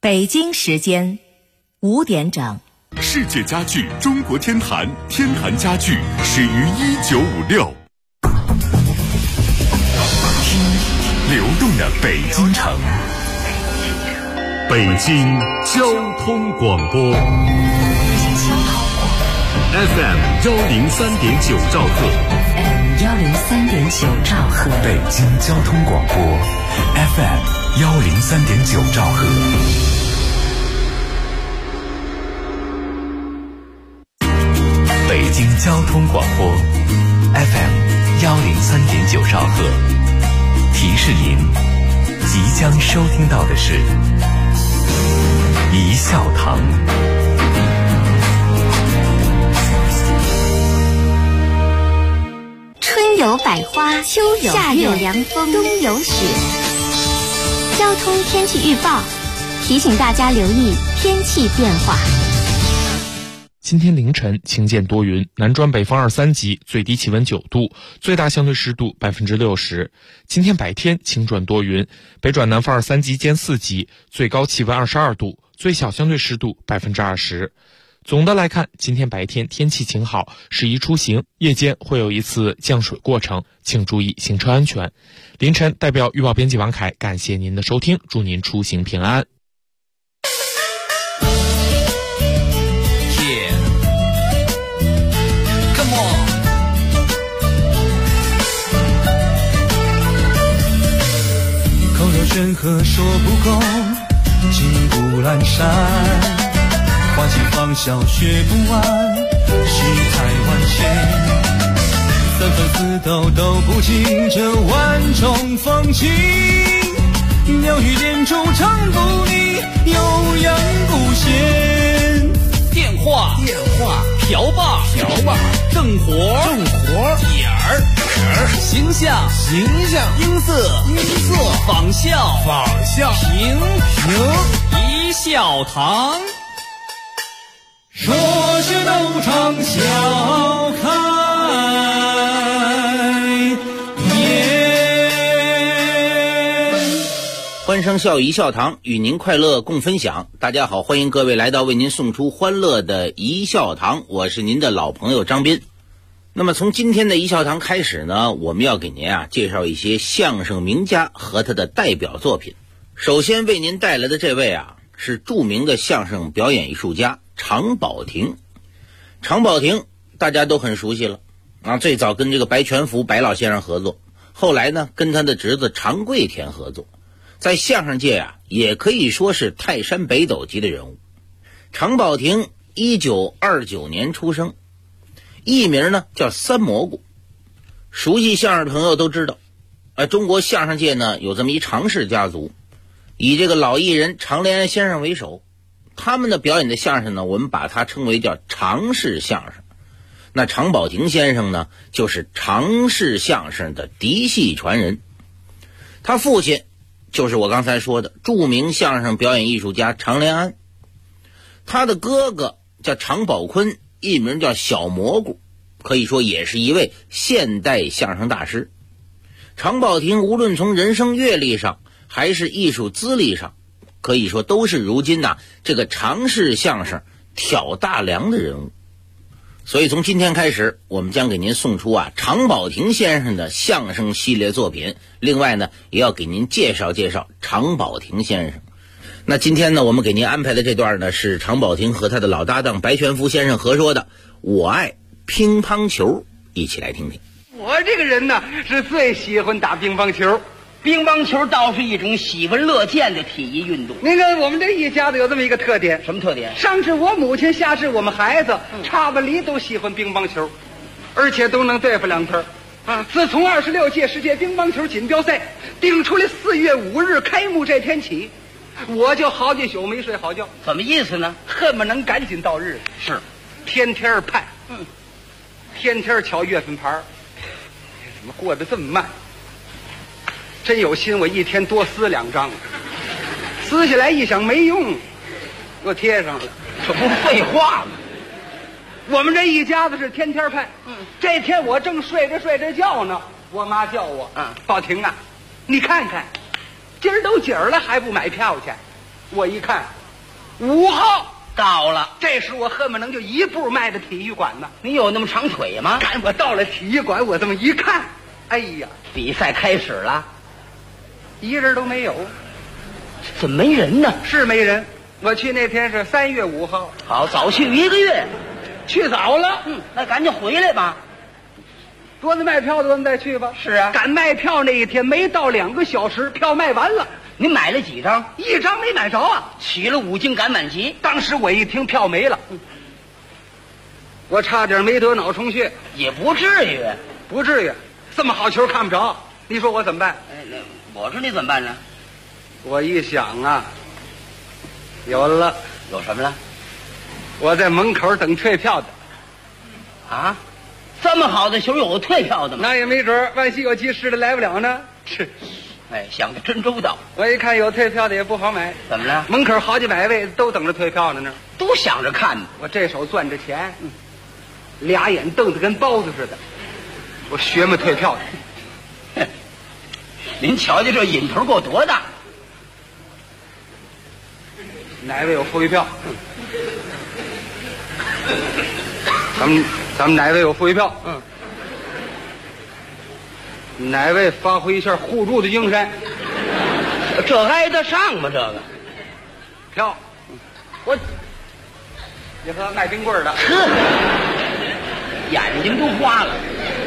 北京时间5点整。 世界家具中国天坛，天坛家具始于1956。听流动的北京城，北京交通广播 FM 103.9兆赫， 103.9兆赫， 北京交通广播 FM 103.9兆赫。北京交通广播 FM 103.9兆赫，提示您即将收听到的是一笑堂。 春有百花，秋有夏有凉风，冬有雪。交通天气预报提醒大家留意天气变化。 今天凌晨晴间多云，南转北风2、3级，最低气温9度，最大相对湿度60%。今天白天晴转多云，北转南风2、3级兼4级，最高气温22度，最小相对湿度20%。总的来看，今天白天天气晴好，适宜出行，夜间会有一次降水过程，请注意行车安全。凌晨代表预报编辑王凯感谢您的收听，祝您出行平安。 人何说不够，金不阑珊，花期芳笑学不完，世态万千，三分四斗都不尽这万种风情，鸟语连珠唱不腻，悠扬不闲。 电话瓢把正活点儿形象音色仿效评一笑堂， 说是斗场笑开颜。 欢声笑语一笑堂，与您快乐共分享。大家好，欢迎各位来到为您送出欢乐的一笑堂，我是您的老朋友张斌。那么从今天的一笑堂开始呢，我们要给您介绍一些相声名家和他的代表作品。首先为您带来的这位是著名的相声表演艺术家常宝霆。常宝霆大家都很熟悉了最早跟这个白全福白老先生合作，后来呢跟他的侄子常贵田合作，在相声界也可以说是泰山北斗级的人物。常宝霆1929年出生，艺名呢叫三蘑菇。熟悉相声的朋友都知道中国相声界呢有这么一常氏家族，以这个老艺人常连安先生为首，他们的表演的相声呢，我们把它称为叫常氏相声。那常宝霆先生呢，就是常氏相声的嫡系传人，他父亲就是我刚才说的著名相声表演艺术家常连安，他的哥哥叫常宝坤，艺名叫小蘑菇，可以说也是一位现代相声大师。常宝霆无论从人生阅历上还是艺术资历上，可以说都是如今这个常氏相声挑大梁的人物。所以从今天开始，我们将给您送出常宝霆先生的相声系列作品，另外呢也要给您介绍介绍常宝霆先生。那今天呢我们给您安排的这段呢是常宝霆和他的老搭档白全福先生合说的《我爱乒乓球》，一起来听听。 我这个人呢是最喜欢打乒乓球， 乒乓球倒是一种喜闻乐见的体育运动。 您看我们这一家子有这么一个特点。 什么特点？ 上至我母亲，下至我们孩子，差不离都喜欢乒乓球，而且都能对付两分自从26届世界乒乓球锦标赛定出来4月5日开幕这天起，我就好几宿没睡好觉。 怎么意思呢？ 恨不能赶紧到日子。 是， 天天盼，天天瞧月份牌，怎么过得这么慢？真有心，我一天多撕2张，撕下来一想没用，又贴上了。 这不废话吗？ 我们这一家子是天天盼。这天我正睡着觉呢，我妈叫我，宝霆你看看，今儿都几儿了还不买票去？ 我一看5号到了。 这时我恨不能就一步迈到体育馆呢。 你有那么长腿吗？ 赶我到了体育馆，我这么一看，哎呀， 比赛开始了， 一人都没有。 怎么没人呢？ 是没人。我去那天是3月5号。 好，早去1个月。 去早了。 那赶紧回来吧。 多子卖票的，我们再去吧。 是啊， 赶卖票那一天没到2个小时，票卖完了。 你买了几张 ？1张没买着啊。 起了5斤赶满级。 当时我一听票没了，我差点没得脑充血。 也不至于， 不至于，这么好球看不着，你说我怎么办？ 我说你怎么办呢？ 我一想啊，有了。 有什么了？ 我在门口等退票的。 啊，这么好的球有退票的吗？ 那也没准，万一有急事的来不了呢。是。 哎，想得真周到。 我一看有退票的也不好买。 怎么了？ 门口好几百位都等着退票呢， 都想着看呢。 我这手攥着钱，俩眼瞪得跟包子似的，我学么退票的。 您瞧瞧这瘾头够多大。 哪位有富裕票？咱们哪位有富裕票？哪位发挥一下互助的精神？ 这挨得上吗？这个票，我你和卖冰棍的， 眼睛都花了。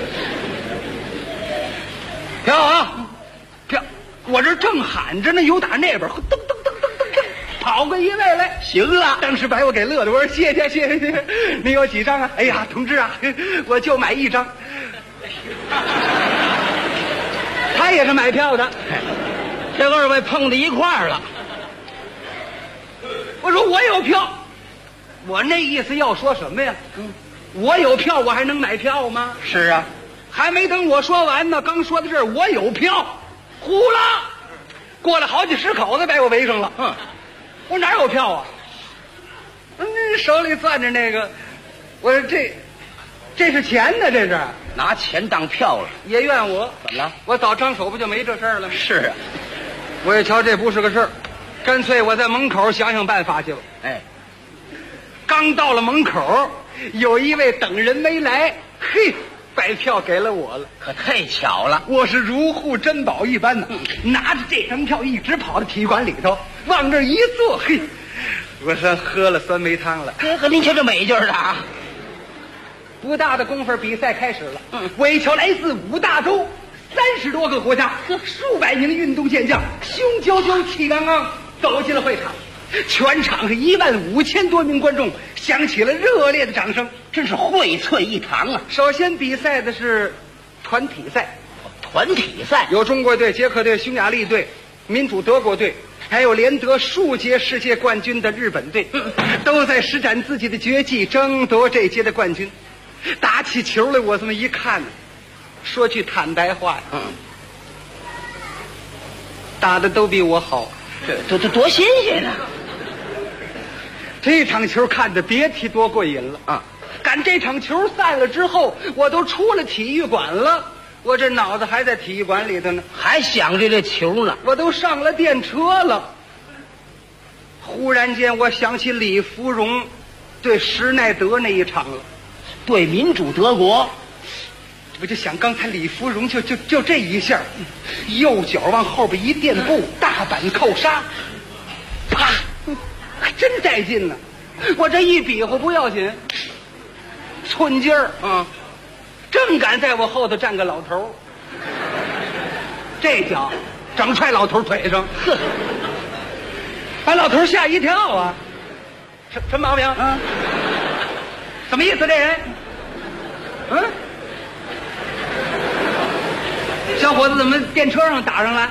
票啊，票！我这正喊着呢，有打那边噔噔噔噔噔噔跑过一位来。 行了， 当时把我给乐的，我说谢谢谢谢，你有几张啊？哎呀，同志啊，我就买1张。他也是买票的， 这2位碰到一块儿了。 我说我有票，我那意思要说什么呀？我有票，我还能买票吗？ 是啊， 还没等我说完呢，刚说到这儿，我有票，呼啦，过来好几10口子把我围上了。我哪有票啊？手里攥着那个，我说这是钱呢，这是拿钱当票了。 也怨我。 怎么了？ 我早张手不就没这事儿了吗？ 是啊， 我一瞧这不是个事儿，干脆我在门口想想办法去吧。 哎， 刚到了门口，有一位等人没来，嘿，把票给了我了， 可太巧了。 我是如获珍宝一般的，拿着这张票一直跑到体育馆里头，往这儿一坐，嘿，我算喝了酸梅汤了。 和您瞧这美劲儿的啊！ 不大的功夫，比赛开始了。我一瞧，来自5大洲30多个国家，数百名运动健将，雄赳赳气昂昂走进了会场。全场是15000多名观众，响起了热烈的掌声， 真是荟萃一堂啊！ 首先比赛的是团体赛， 团体赛有中国队、捷克队、匈牙利队、民主德国队，还有连得数届世界冠军的日本队，都在施展自己的绝技，争夺这届的冠军。打起球来，我这么一看，说句坦白话呀，打的都比我好， 这多新鲜啊！ 这场球看的别提多过瘾了啊！赶这场球散了之后，我都出了体育馆了，我这脑子还在体育馆里头呢， 还想着这球呢。 我都上了电车了。忽然间，我想起李芙蓉对施耐德那一场了。 对民主德国， 我就想刚才李芙蓉就这一下，右脚往后边一垫步，大板扣杀，啪，还真带劲呢。我这一比划不要紧，寸劲儿正赶在我后头站个老头，这脚整踹老头腿上，把老头吓一跳啊！什么毛病？什么意思？这人，小伙子怎么电车上打上来？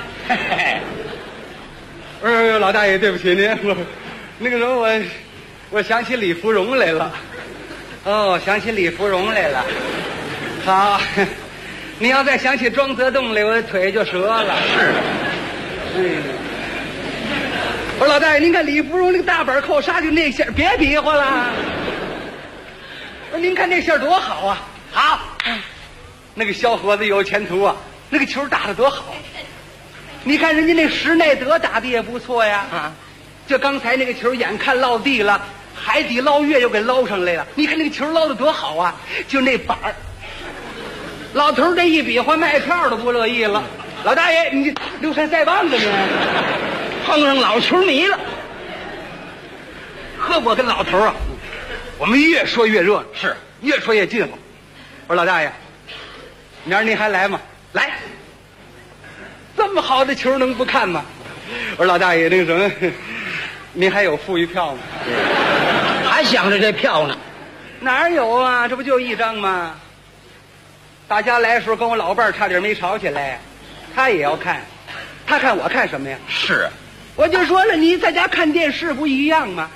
老大爷，对不起您，那个时候我想起李芙蓉来了。哦，想起李芙蓉来了。好，你要再想起庄则栋来，我的腿就折了。 是。 我说老大爷，您看李芙蓉那个大板扣杀就那下，别比划了。我说您看这下多好啊！好，那个小伙子有前途啊，那个球打得多好。你看人家那施耐德打的也不错呀。 就刚才那个球眼看落地了，海底捞月又给捞上来了。你看那个球捞得多好啊！就那板儿，老头这一比划，卖票都不乐意了。老大爷，你溜山赛棒子呢？碰上老球迷了。呵，我跟老头啊，我们越说越热闹，是越说越近乎。我说老大爷，明儿您还来吗？来。这么好的球能不看吗？我说老大爷，那个什么，您还有富裕票吗？还想着这票呢？哪有啊？这不就一张吗？大家来的时候跟我老伴儿差点没吵起来，他也要看，他看我看什么呀？是，我就说了，你在家看电视不一样吗？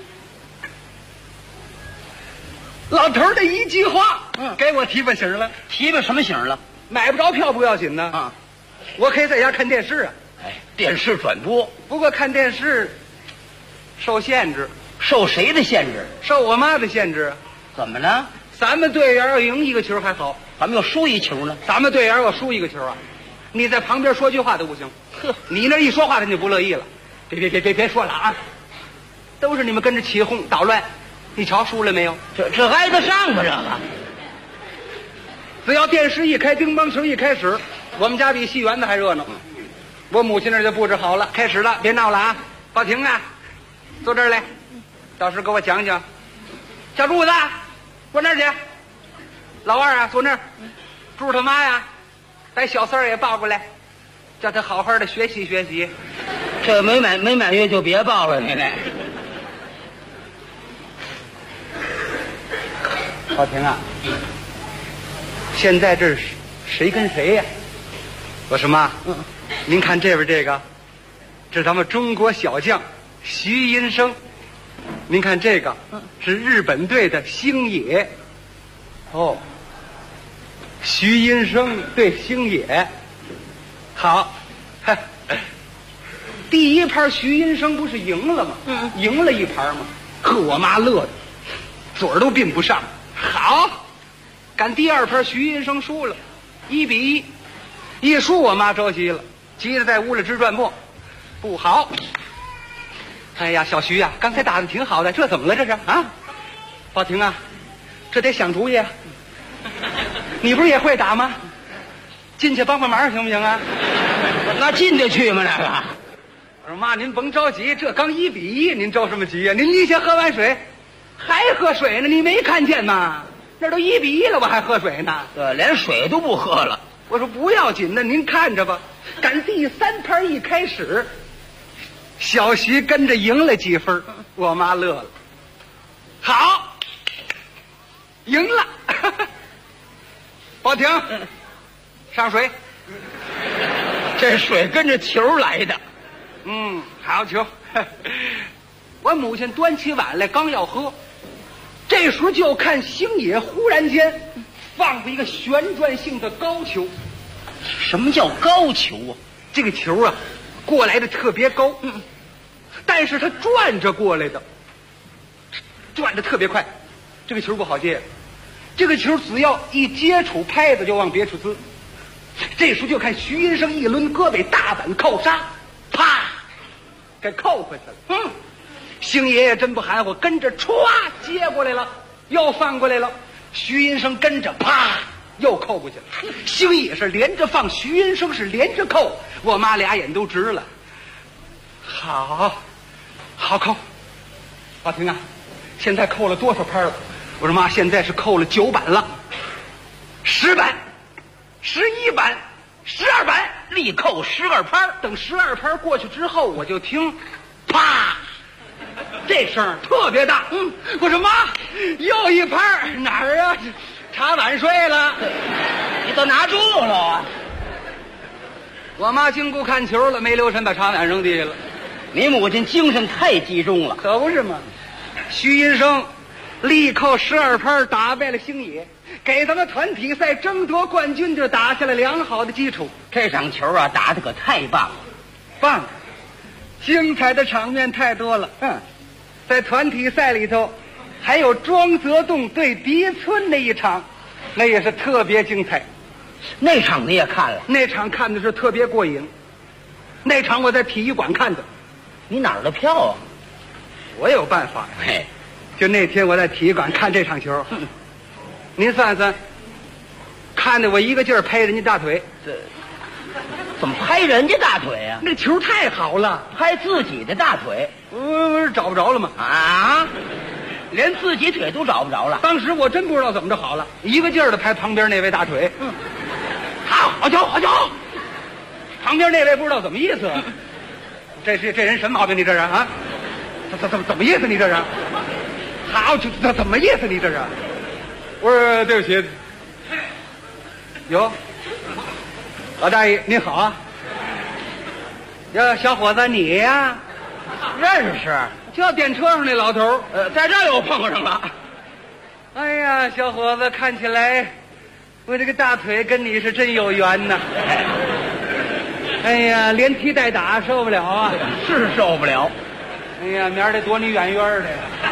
老头儿的一句话，给我提拔醒了。提拔什么醒了？买不着票不要紧呢啊。我可以在家看电视啊，哎，电视转播。不过看电视受限制，受谁的限制？受我妈的限制。怎么呢？咱们队员要赢一个球还好，咱们要输一球呢？咱们队员要输一个球啊，你在旁边说句话都不行。呵，你那一说话他就不乐意了。别说了啊！都是你们跟着起哄捣乱，你瞧输了没有？这挨得上吗？这个，只要电视一开，乒乓球一开始。我们家比戏园子还热闹，我母亲那儿就布置好了，开始了，别闹了啊！报亭啊，坐这儿来，到时给我讲讲。小柱子，坐那儿去。老二啊，坐那儿。柱他妈呀，把小三儿也抱过来，叫他好好的学习学习。这没满月就别抱了，你来。报亭啊，现在这是谁跟谁呀？我说妈，您看这边这个，这是咱们中国小将徐寅生。您看这个，是日本队的星野。哦，徐寅生对星野，好。第一盘徐寅生不是赢了吗？赢了一盘吗？呵，我妈乐的嘴儿都并不上。好，赶第二盘徐寅生输了，1-1。一输我妈着急了，急得在屋里直转磨，不好。哎呀，小徐呀，刚才打的挺好的，这怎么了这是啊？宝婷啊，这得想主意啊。你不是也会打吗？进去帮帮忙行不行啊？那进得去吗？那个？我说妈，您甭着急，这刚1-1，您着什么急呀？您先喝完水，还喝水呢？你没看见吗？那都1-1了，我还喝水呢？连水都不喝了。我说不要紧的，您看着吧。赶第三盘一开始，小徐跟着赢了几分，我妈乐了。好，赢了。宝婷，上水。这水跟着球来的。好球。我母亲端起碗来，刚要喝，这时候就看星野忽然间放过一个旋转性的高球。什么叫高球啊？这个球啊，过来的特别高，但是它转着过来的，转的特别快，这个球不好接。这个球只要一接触拍子就往别处滋。这时候就看徐寅生一抡胳膊，大胆扣杀，啪，给扣回去了。星爷爷真不含糊，跟着歘接过来了，又放过来了。徐寅生跟着啪又扣过去了。星爷是连着放，徐寅生是连着扣，我妈俩眼都直了。好扣。宝婷啊，现在扣了多少拍了？我说妈，现在是扣了9板了，10板、11板、12板，力扣12拍。等12拍过去之后，我就听啪，这声特别大。我说妈，又一拍，哪儿啊？茶碗碎了，你都拿住了啊！我妈经过看球了，没留神把茶碗扔地下了。你母亲精神太集中了，可不是吗？徐寅生力扣12拍打败了星野，给咱们团体赛争夺冠军就打下了良好的基础。这场球啊，打得可太棒了，棒！精彩的场面太多了。在团体赛里头，还有庄则栋对狄村那一场，那也是特别精彩。那场你也看了？那场看的是特别过瘾。那场我在体育馆看的。你哪儿的票啊？ 我有办法。 嘿， 就那天我在体育馆看这场球，您算算，看得我一个劲儿拍人家大腿。 这怎么拍人家大腿呀？ 那球太好了， 拍自己的大腿我是找不着了吗？ 啊？连自己腿都找不着了。 当时我真不知道怎么着好了，一个劲儿的拍旁边那位大腿。好球，好球！旁边那位不知道怎么意思，这人什么毛病？你这是啊？怎么意思？你这是？好，怎么意思？你这是？我说对不起。哟，老大爷您好啊。呀，小伙子你呀？ 认识， 就电车上那老头在这儿又碰上了。 哎呀，小伙子，看起来我这个大腿跟你是真有缘呐。哎呀，连踢带打受不了啊， 是受不了。 哎呀，明儿得躲你远远的。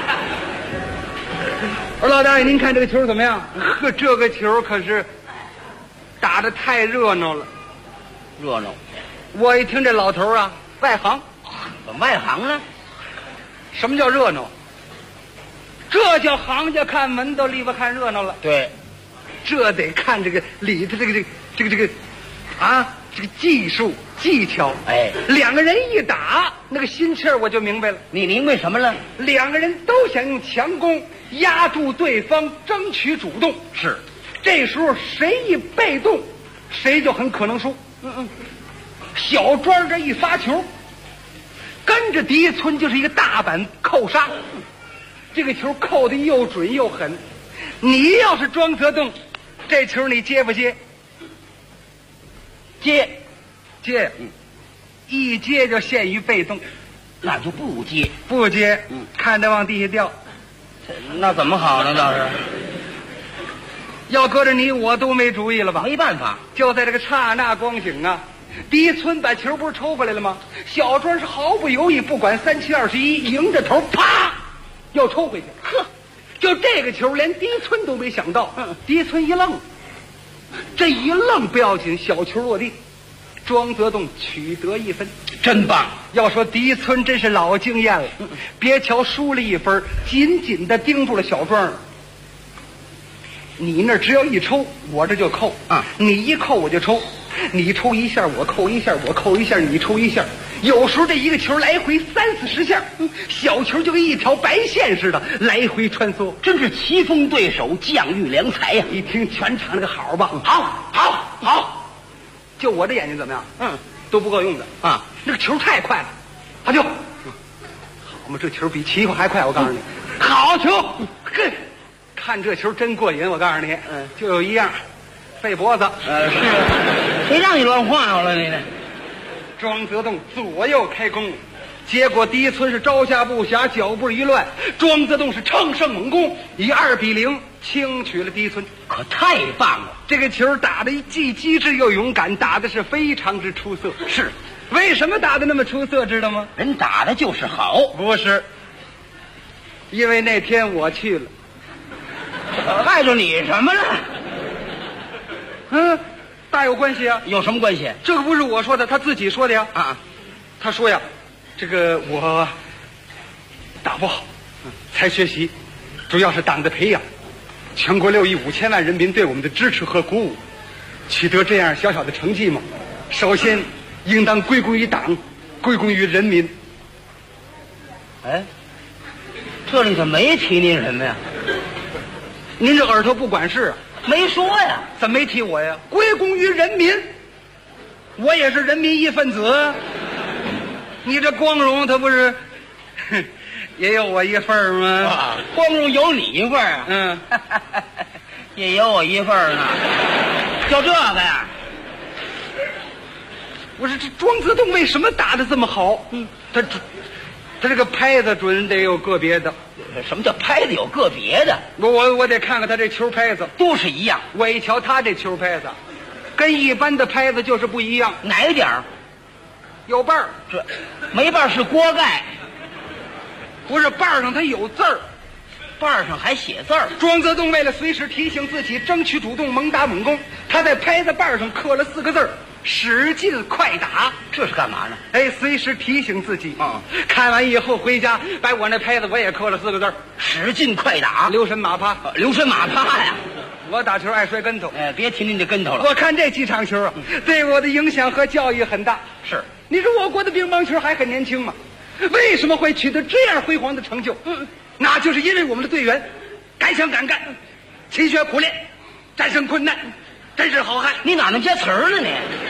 我说老大爷，您看这个球怎么样？呵，这个球可是打得太热闹了。 热闹。 我一听这老头啊，外行。 怎么外行呢？ 什么叫热闹？这叫行家看门道，里边看热闹了。 对， 这得看这个里头这个啊，这个技术技巧。 哎， 两个人一打，那个心气儿我就明白了。 你明白什么了？ 两个人都想用强攻压住对方，争取主动。 是， 这时候谁一被动，谁就很可能输。小庄这一发球，跟着狄村就是一个大板扣杀。这个球扣得又准又狠。你要是庄则栋，这球你接不接？ 接， 一接就陷于被动。 那就不接， 不接，看着往地下掉。 那怎么好呢？倒是要搁着你我都没主意了吧？ 没办法。 就在这个刹那光景啊，狄村把球不是抽回来了吗？小庄是毫不犹豫，不管37-21，迎着头啪要抽回去。呵，就这个球连狄村都没想到。狄村一愣，这一愣不要紧，小球落地，庄则栋取得1分， 真棒。 要说狄村真是老经验了，别瞧输了1分，紧紧的盯住了小庄。你那只要一抽，我这就扣啊！你一扣我就抽，你抽一下我扣一下，我扣一下你抽一下。有时候这一个球来回30-40下，小球就跟一条白线似的来回穿梭， 真是棋逢对手，将遇良才呀！ 一听全场那个好吧，好，就我这眼睛怎么样？都不够用的啊！那个球太快了，好球！好嘛，这球比奇虎还快，我告诉你，好球！嘿。看这球真过瘾，我告诉你，就有一样，费脖子。 是，谁让你乱晃悠了你呢？ 庄则栋左右开弓，结果狄村是招架不暇，脚步一乱，庄则栋是乘胜猛攻，以2-0轻取了狄村。 可太棒了！ 这个球打得既机智又勇敢，打的是非常之出色。 是， 为什么打得那么出色，知道吗？ 人打的就是好。 不是，因为那天我去了。 碍着你什么了？ 大有关系啊！ 有什么关系？ 这个不是我说的，他自己说的呀。他说呀，这个我打不好，才学习，主要是党的培养，全国6亿5千万人民对我们的支持和鼓舞，取得这样小小的成绩嘛，首先应当归功于党，归功于人民。 哎，这里怎么没提您什么呀？ 您这耳朵不管事啊？ 没说呀。 怎么没提我呀？归功于人民，我也是人民一份子。你这光荣，他不是也有我一份吗？ 光荣有你一份啊。也有我一份呢。就这个呀？ 我说这庄则栋为什么打得这么好？他这个拍子准得有个别的。 什么叫拍子有个别的？ 我得看看他这球拍子， 都是一样。 我一瞧他这球拍子，跟一般的拍子就是不一样。 哪一点？ 有瓣儿， 这没瓣是锅盖， 不是瓣上它有字儿， 瓣上还写字儿。 庄则栋为了随时提醒自己争取主动，猛打猛攻，他在拍子瓣上刻了4个字儿： 使劲快打。 这是干嘛呢？ 哎，随时提醒自己啊。 看完以后回家，把我那牌子我也刻了4个字： 使劲快打， 留神马趴。 留神马趴呀！ 我打球爱摔跟头， 哎，别提您这跟头了。 我看这几场球啊，对我的影响和教育很大。 是， 你说我国的乒乓球还很年轻嘛，为什么会取得这样辉煌的成就？那就是因为我们的队员敢想敢干，勤学苦练，战胜困难，真是好汉。 你哪能接词儿了呢？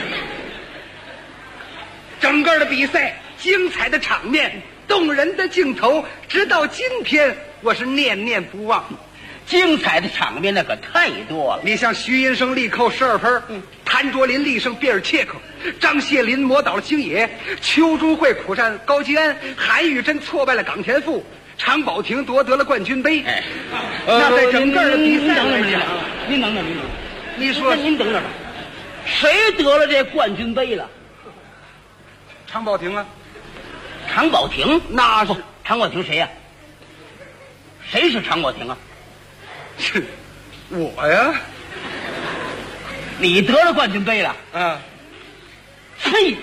整个的比赛，精彩的场面，动人的镜头，直到今天我是念念不忘。 精彩的场面那可太多了。 你像徐寅生力扣12分，谭卓林力胜比尔切克，张谢林磨倒了星野，邱朱慧苦战高基安，韩玉珍挫败了冈田富，常宝霆夺得了冠军杯。 哎， 那在整个的比赛来讲， 您等等， 你说您等等，谁得了这冠军杯了？ 常宝霆啊， 常宝霆？ 那是常宝霆谁呀？谁是常宝霆啊？ 是我呀。 你得了冠军杯了？ 啊。 嘿，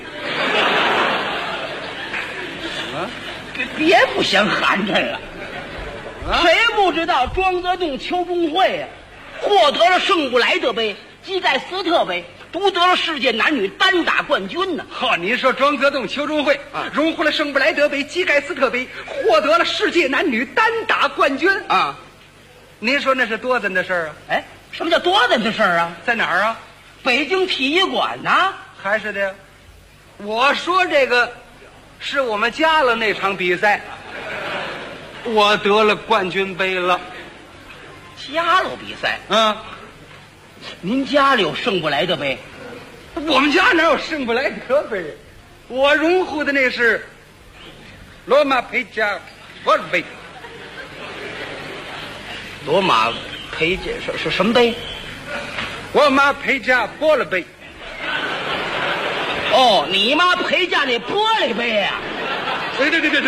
别不嫌寒碜了。谁不知道庄则栋、邱中慧呀，获得了圣布莱德杯、基盖斯特杯，独得了世界男女单打冠军呢。 好，您说庄则栋、邱中慧荣获了圣布莱德杯、基盖斯特杯，获得了世界男女单打冠军啊！ 您说那是多咱的事儿啊？ 哎，什么叫多咱的事儿啊？ 在哪儿啊？ 北京体育馆呢？ 还是的。我说这个是我们家了那场比赛，我得了冠军杯了。 家乐比赛？您家里有圣布莱德杯？ 我们家哪有圣布莱德杯？我荣获的那是罗马佩加波尔杯。 罗马佩加是什么杯？ 我妈陪嫁玻璃杯。 哦，你妈陪嫁那玻璃杯呀？ 对，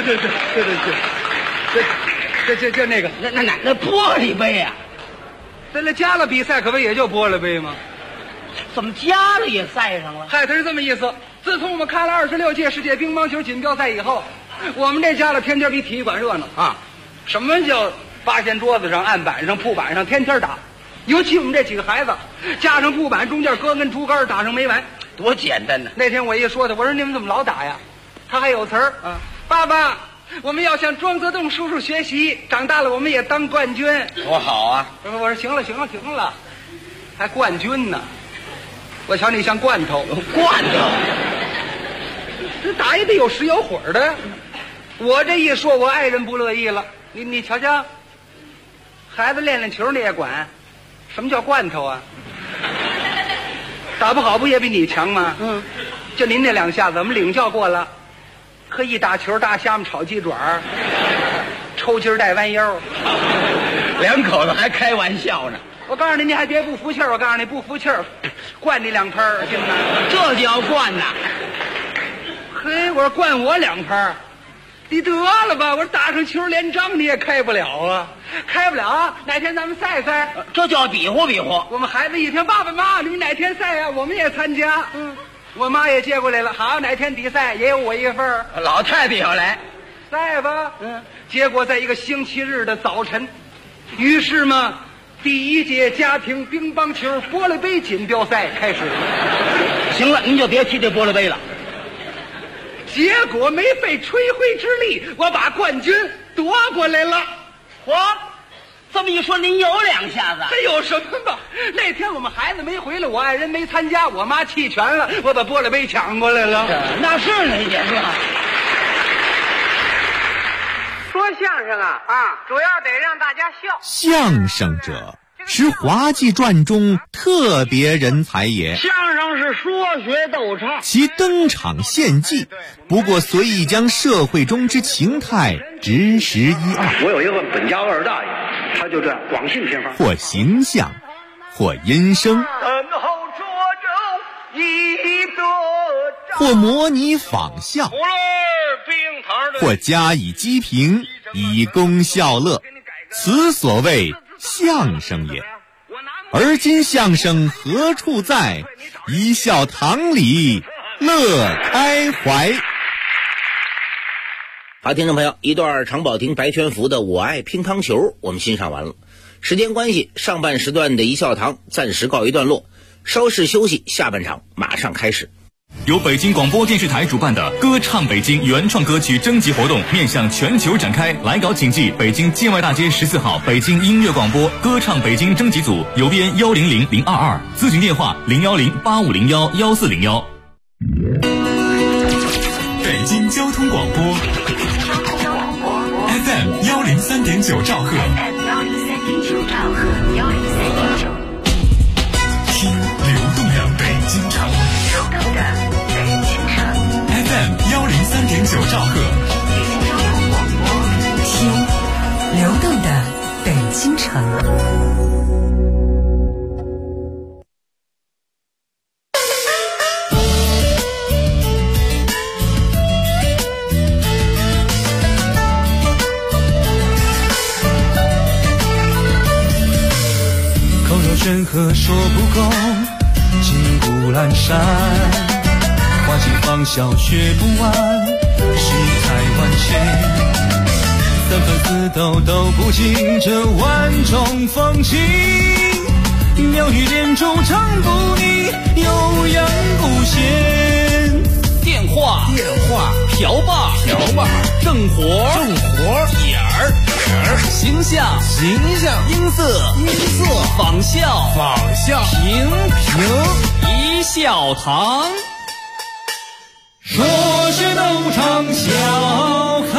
这那个那玻璃杯呀？ 那加了比赛可不也就玻璃杯吗？ 怎么加了也赛上了？ 嗨，他是这么意思。自从我们开了26届世界乒乓球锦标赛以后，我们这家了天天比体育馆热闹啊！什么叫八仙桌子上、案板上、铺板上天天打？尤其我们这几个孩子，加上铺板中间搁根竹竿，打上没完， 多简单呢！ 那天我一说他，我说你们怎么老打呀？他还有词儿啊，爸爸，我们要向庄则栋叔叔学习，长大了我们也当冠军。 多好啊！ 我说行了，还冠军呢？我瞧你像罐头，这打也得有实有火的。我这一说，我爱人不乐意了。你瞧瞧，孩子练球你也管？什么叫罐头啊？打不好不也比你强吗？就您那2下子，我们领教过了。可一打球，大虾米炒鸡爪，抽筋带弯腰 ，2口子还开玩笑呢。 我告诉你，你还别不服气儿。我告诉你，不服气儿，灌你2拍儿，行吗？ 这就要灌呐！ 嘿，我说灌我2拍儿，你得了吧！我说打上球连章你也开不了啊，开不了啊！哪天咱们赛赛？ 这就要比划比划。 我们孩子一听，爸爸妈，你们哪天赛呀？我们也参加。我妈也接过来了。好，哪天比赛也有我一份儿。 老太太要来赛吧。结果在一个星期日的早晨，于是嘛，第1届家庭乒乓球玻璃杯锦标赛开始了。 行了，您就别提这玻璃杯了。 结果没费吹灰之力，我把冠军夺过来了。 嚯，这么一说，您有2下子。 这有什么吧？那天我们孩子没回来，我爱人没参加，我妈弃权了，我把玻璃杯抢过来了。 那是那也是。 说相声啊，主要得让大家笑。 相声者是滑稽传中特别人才也。 相声是说学逗唱， 其登场献技，不过随意将社会中之情态直实一二。 我有一个本家二大爷，他就这样广信偏方， 或形象，或音声，或模拟仿效，或加以讥评，以功笑乐，此所谓相声也。而今相声何处在？ 一笑堂里乐开怀。 好，听众朋友，一段常宝霆、白全福的《我爱乒乓球》我们欣赏完了。时间关系，上半时段的一笑堂暂时告一段落，稍事休息，下半场马上开始。 由北京广播电视台主办的歌唱北京原创歌曲征集活动面向全球展开，来稿请寄北京建外大街14号北京音乐广播歌唱北京征集组，邮编100022，咨询电话01085011401。北京交通广播 FM 103.9兆赫，听流动的北京城。FM 103.9兆赫， 听流动的北京城。 口若悬河说不够，金谷阑珊。花季芳笑学不完，世态万千，三分四斗都不尽这万种风情。妙语连珠唱不腻，悠扬不闲。 电话瓢把正活眼儿形象音色仿效平一笑堂。 说是斗场笑开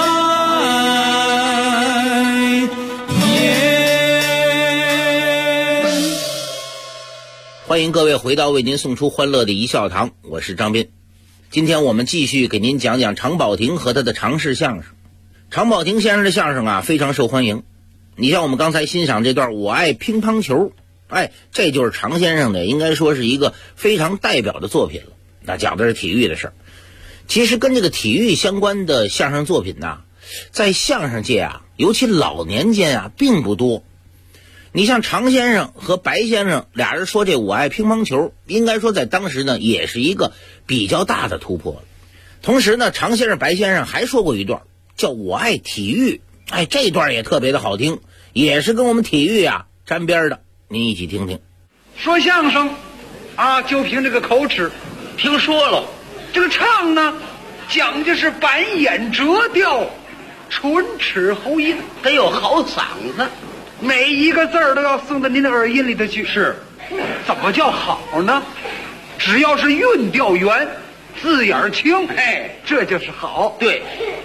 颜。 欢迎各位回到为您送出欢乐的一笑堂，我是张斌。今天我们继续给您讲讲常宝霆和他的常式相声。常宝霆先生的相声啊非常受欢迎。你像我们刚才欣赏这段我爱乒乓球，这就是常先生的应该说是一个非常代表的作品了。那讲的是体育的事儿。其实跟这个体育相关的相声作品呢，在相声界啊，尤其老年间啊并不多。你像常先生和白先生俩人说这我爱乒乓球，应该说在当时呢也是一个比较大的突破了。同时呢，常先生白先生还说过一段叫我爱体育，这段也特别的好听，也是跟我们体育啊沾边的，您一起听听。 说相声啊就凭这个口齿， 听说了。 这个唱呢讲究是板眼折调，唇齿喉音， 得有好嗓子， 每一个字儿都要送到您的耳音里头去。 是， 怎么叫好呢？只要是韵调圆，字眼清，这就是好。 对，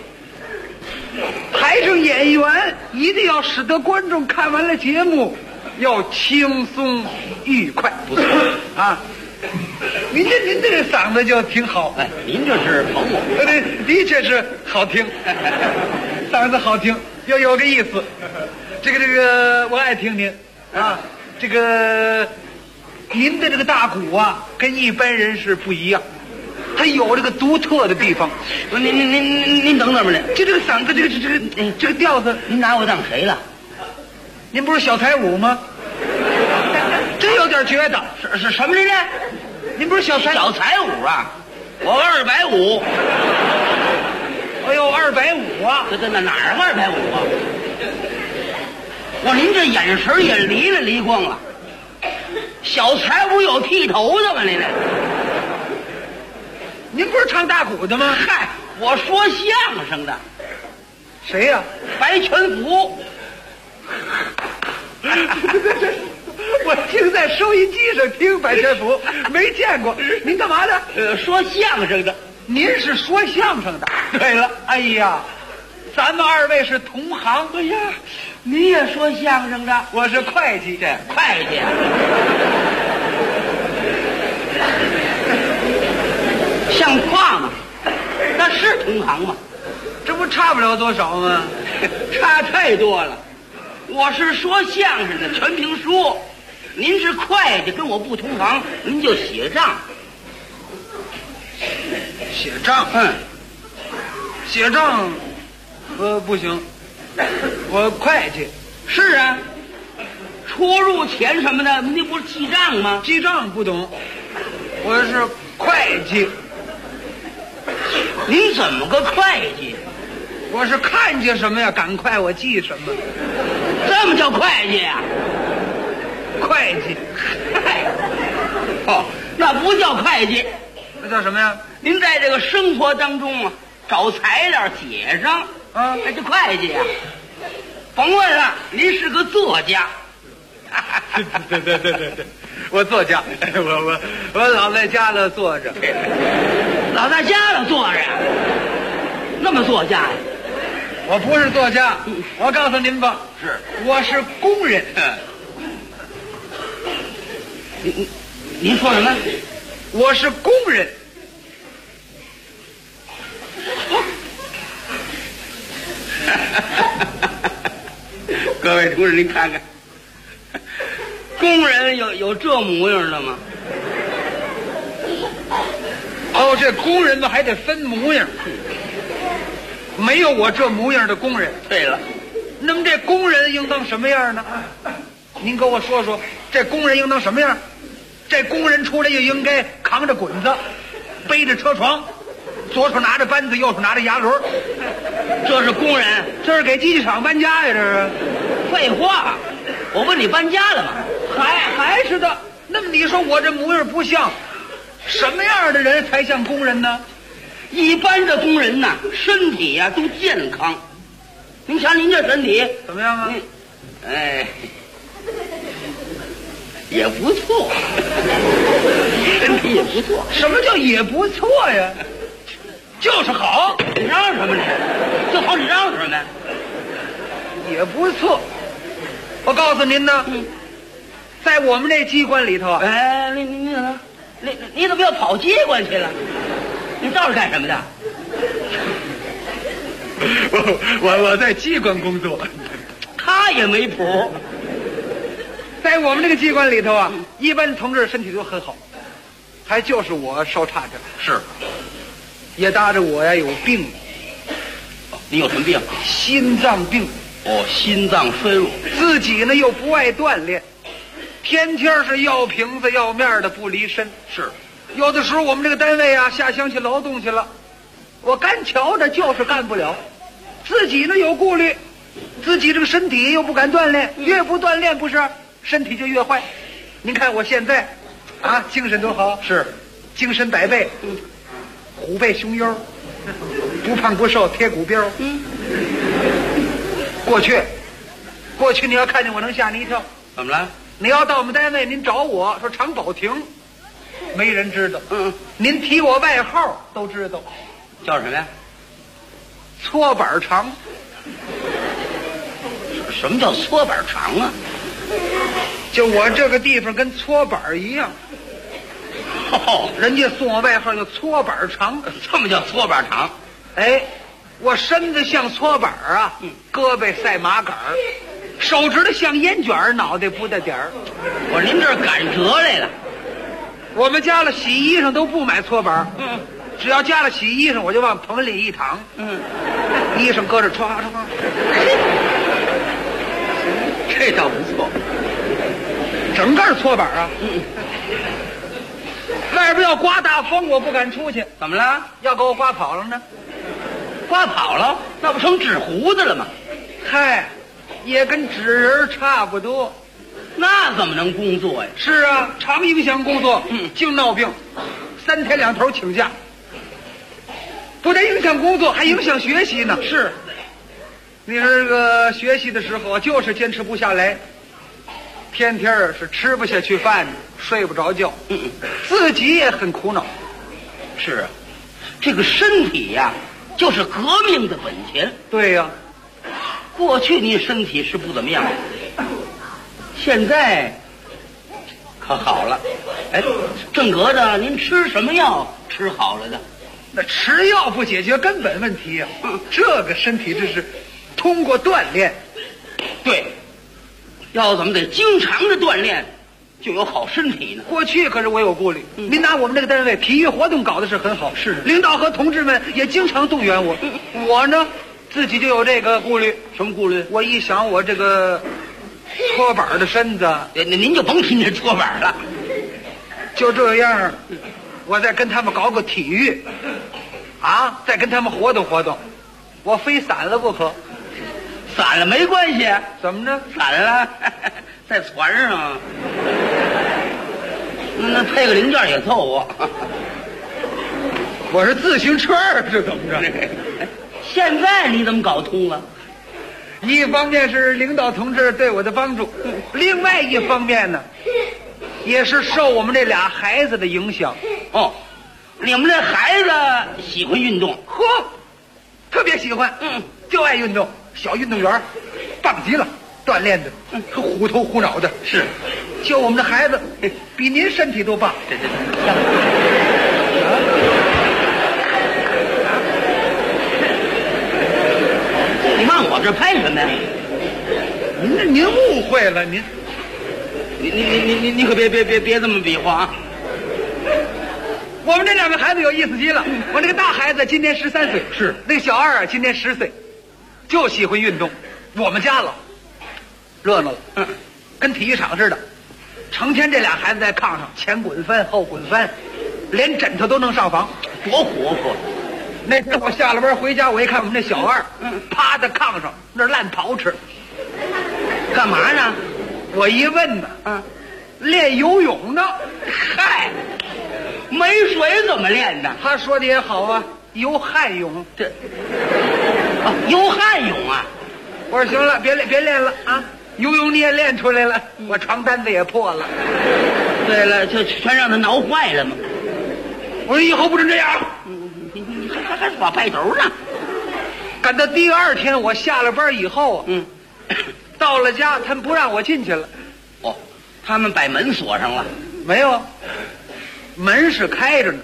台上演员一定要使得观众看完了节目要轻松愉快。 不错啊，您这嗓子就挺好。 您这是捧我。 的确是好听，嗓子好听，要有个意思。这个我爱听您啊。这个您的这个大鼓啊，跟一般人是不一样，它有这个独特的地方。 您等等吧， 就这个嗓子，这个调子， 您拿我当谁了？ 您不是小才武吗？真有点觉得是什么来着？ 您不是小才武啊？我250。 哎呦，250啊！ 这哪儿250啊？您这眼神也离光了。小才武有剃头的吗？ 您不是唱大鼓的吗？ 嗨，我说相声的。 谁呀？ 白全福。 我听在收音机上听白全福，没见过。您干嘛的？ 说相声的。 您是说相声的？ 对了。 哎呀，咱们二位是同行。 哎呀，你也说相声的？ 我是会计。 会计。像话吗？那是同行吗？ 这不差不了多少吗？ 差太多了。我是说相声的，全凭说。您是会计，跟我不同行，您就写账。 写账？写账，不行。我会计。 是啊，出入钱什么的，你不是记账吗？ 记账不懂。 我是会计。 您怎么个会计？ 我是看见什么呀，赶快我记什么。 这么叫会计啊？ 会计。 哦，那不叫会计， 那叫什么呀？ 您在这个生活当中啊，找材料写上啊，那是会计啊。甭问了，您是个作家。 对，我作家，我老在家里坐着， 老在家里坐着呀，那么作家呀？ 我不是作家，我告诉您吧，我是工人。 您说什么？ 我是工人。 各位同志，您看看，工人有这模样的吗？ 哦，这工人们还得分模样，没有我这模样的工人。 对了， 那么这工人应当什么样呢？您跟我说说，这工人应当什么样？这工人出来就应该扛着滚子，背着车床，左手拿着扳子，右手拿着牙轮。 这是工人？ 这是给机器厂搬家呀？这是？ 废话，我问你搬家了吗？ 还是的。那么你说我这模样不像，什么样的人才像工人呢？ 一般的工人呐，身体呀都健康。您瞧您这身体怎么样啊？ 哎，也不错，身体也不错。 什么叫也不错呀？就是好。 你嚷什么你？就好你嚷什么？ 也不错。我告诉您呢，在我们这机关里头， 哎，你怎么要跑机关去了？你这是干什么的？ 我在机关工作。 他也没谱。 在我们这个机关里头啊，一般同志身体都很好，还就是我稍差点。 是， 也搭着我呀有病。 你有什么病？ 心脏病。 哦，心脏衰弱。 自己呢又不爱锻炼，天天是要瓶子要面的不离身。 是， 有的时候我们这个单位啊下乡去劳动去了，我干瞧着就是干不了，自己呢有顾虑，自己这个身体又不敢锻炼，越不锻炼不是身体就越坏。您看我现在啊精神多好， 是精神百倍，虎背熊腰，不胖不瘦，贴骨膘。过去你要看见我能吓你一跳。 怎么了？ 你要到我们单位您找我说常宝霆，没人知道。您提我外号都知道， 叫什么呀？ 搓板肠。 什么叫搓板肠啊？ 就我这个地方跟搓板一样。人家送我外号叫搓板肠。 这么叫搓板肠？ 哎，我身子像搓板啊，胳膊赛麻杆，手指头像烟卷，脑袋不带点儿。 我说您这儿赶折来了。 我们家了洗衣裳都不买搓板，只要家了洗衣裳，我就往盆里一躺，衣裳搁着唰唰。 这倒不错， 整个搓板啊。外边要刮大风，我不敢出去。 怎么了？ 要给我刮跑了呢？ 刮跑了，那不成纸糊子了吗？ 嗨，也跟纸人差不多。 那怎么能工作呀？ 是啊，常影响工作，净闹病，3天2头请假，不但影响工作，还影响学习呢。是，你说这个学习的时候就是坚持不下来，天天是吃不下去饭，睡不着觉，自己也很苦恼。 是啊，这个身体呀，就是革命的本钱。 对呀， 过去你身体是不怎么样，现在可好了。哎，正格的，您吃什么药吃好了的？ 那吃药不解决根本问题呀。这个身体这是通过锻炼。 对，要怎么得经常的锻炼，就有好身体呢。 过去可是我有顾虑，您拿我们这个单位体育活动搞的是很好，是领导和同志们也经常动员我。我呢自己就有这个顾虑。 什么顾虑？ 我一想我这个搓板的身子， 您就甭提那搓板了， 就这样， 我再跟他们搞个体育，啊，再跟他们活动活动，我非散了不可。 散了没关系， 怎么着？ 散了，在船上，那配个零件也凑合。 我是自行车是怎么着？ 现在你怎么搞通了？ 一方面是领导同志对我的帮助，另外一方面呢，也是受我们这俩孩子的影响。 哦，你们这孩子喜欢运动， 呵，特别喜欢，就爱运动，小运动员，棒极了，锻炼的，虎头虎脑的。 是， 就我们的孩子，比您身体都棒。 对。你往我这拍什么呀？ 您误会了，您可别这么比划啊！ 我们这两个孩子有意思极了。我那个大孩子今年13岁， 是那个小二今年10岁，就喜欢运动。我们家了，热闹了，跟体育场似的，成天这俩孩子在炕上前滚翻后滚翻，连枕头都能上房， 多活泼。 那天我下了班回家，我一看我们那小二，趴在炕上那烂刨吃， 干嘛呢？ 我一问呢，练游泳呢。 嗨，没水怎么练的？ 他说的也好啊，游汉泳。 这游汉泳啊！ 我说行了，别练了啊，游泳你也练出来了，我床单子也破了。 对了，就全让他挠坏了嘛。 我说以后不准这样。 你还耍派头呢？ 赶到第二天，我下了班以后，到了家，他们不让我进去了。 哦，他们把门锁上了？ 没有，门是开着呢。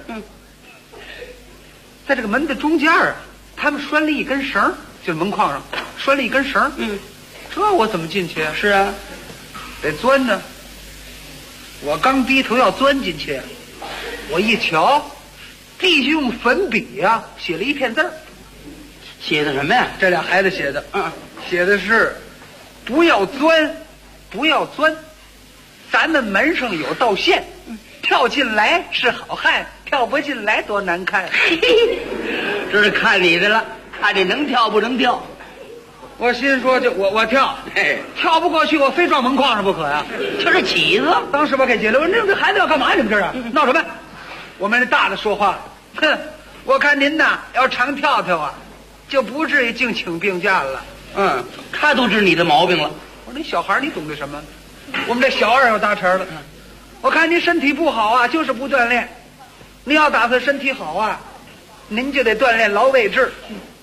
在这个门的中间啊，他们拴了一根绳，就是门框上拴了一根绳。这我怎么进去啊？ 是啊， 得钻呢。我刚低头要钻进去，我一瞧，弟兄用粉笔呀写了一片字儿。 写的什么呀？ 这俩孩子写的，写的是不要钻，不要钻，咱们门上有道线，跳进来是好汉，跳不进来多难看。 这是看你的了，看你能跳不能跳。 我心说就我跳，跳不过去，我非撞门框上不可呀。 这是起子。 当时我给解了，我说这孩子要干嘛？你们这儿闹什么？我们这大的说话，哼，我看您呐要常跳跳啊，就不至于净请病假了。 他都知你的毛病了。 我说那小孩你懂得什么？我们这小二要搭茬了。我看您身体不好啊，就是不锻炼。您要打算身体好啊，您就得锻炼劳卫志。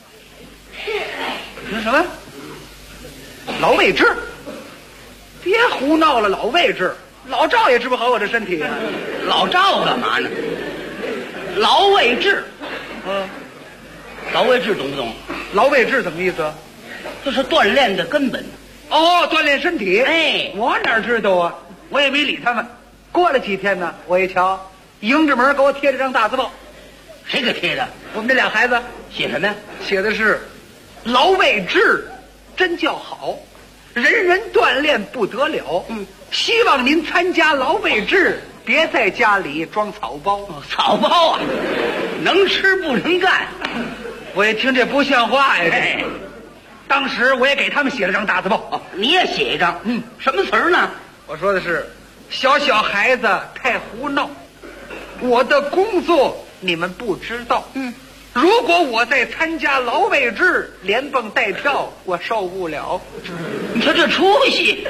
你说什么？劳卫志？别胡闹了，劳卫志，老赵也治不好我这身体。 老赵干嘛呢？劳卫志。劳卫志懂不懂？ 劳卫志怎么意思？ 这是锻炼的根本。 哦，锻炼身体。 我哪知道啊？我也没理他们。过了几天呢，我一瞧，迎着门给我贴了张大字报。 谁给贴的？ 我们这俩孩子。 写什么呀？ 写的是劳卫志真叫好，人人锻炼不得了。希望您参加劳卫志，别在家里装草包。 草包啊，能吃不能干。 我一听这不像话呀！当时我也给他们写了张大字报。 你也写一张。什么词儿呢？ 我说的是小孩子太胡闹，我的工作你们不知道。如果我再参加劳卫志，连蹦带跳，我受不了。 你说这出息。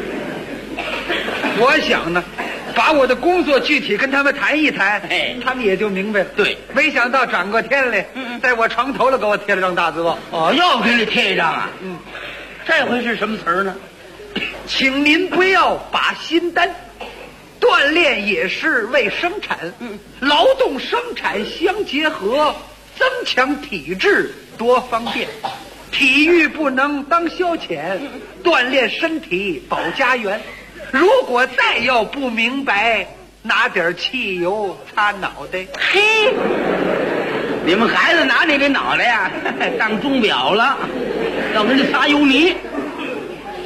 我想呢，把我的工作具体跟他们谈一谈，他们也就明白了。 对， 没想到转过天来，在我床头了给我贴了张大字报。 又给你贴一张啊？这回是什么词儿呢？ 请您不要把心担，锻炼也是为生产，劳动生产相结合，增强体质多方便。体育不能当消遣，锻炼身体保家园。如果再要不明白，拿点汽油擦脑袋。 嘿，你们孩子拿你这脑袋呀当钟表了，要跟这擦油泥。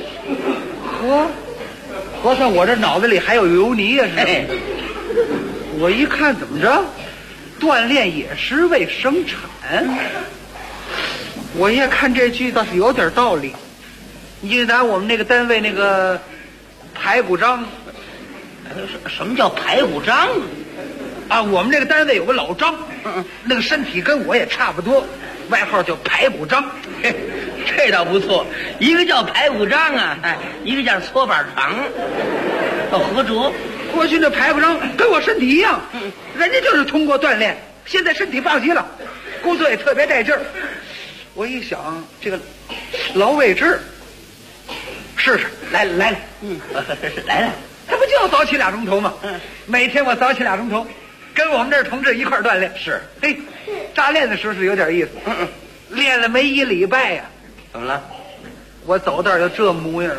合算我这脑子里还有油泥呀？是吧？ 我一看怎么着，锻炼也是为生产。我也看这句倒是有点道理。你就拿我们那个单位那个排骨章， 什么叫排骨章啊？我们这个单位有个老张，那个身体跟我也差不多，外号叫排骨章。 嘿，这倒不错，一个叫排骨章啊，一个叫搓板肠，叫合辙。 过去那排骨章跟我身体一样，人家就是通过锻炼，现在身体棒极了，工作也特别带劲儿。我一想，这个劳卫制，试试，来，来了，他不就要早起2钟头吗？每天我早起2钟头，跟我们这同志一块儿锻炼。 是， 嘿，扎练的时候是有点意思。练了没1礼拜呀。 怎么了？ 我走道就这模样了。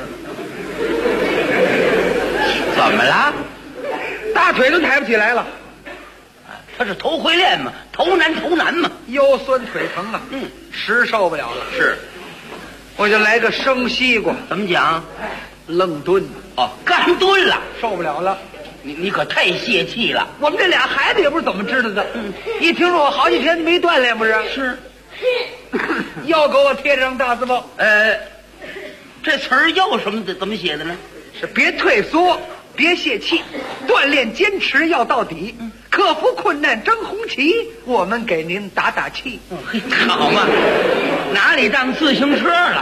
怎么了？ 大腿都抬不起来了。 他是头回练嘛，头难嘛， 腰酸腿疼啊，实受不了了。 是， 我就来个生西瓜。 怎么讲？ 愣炖哦，干炖了， 受不了了。 你可太泄气了。 我们这俩孩子也不是怎么知道的，一听说我好几天没锻炼，不是？ 是， 又给我贴这张大字报。 这词儿又什么怎么写的呢？ 是别退缩，别泄气，锻炼坚持要到底，克服困难争红旗，我们给您打打气。 好嘛，哪里当自行车了？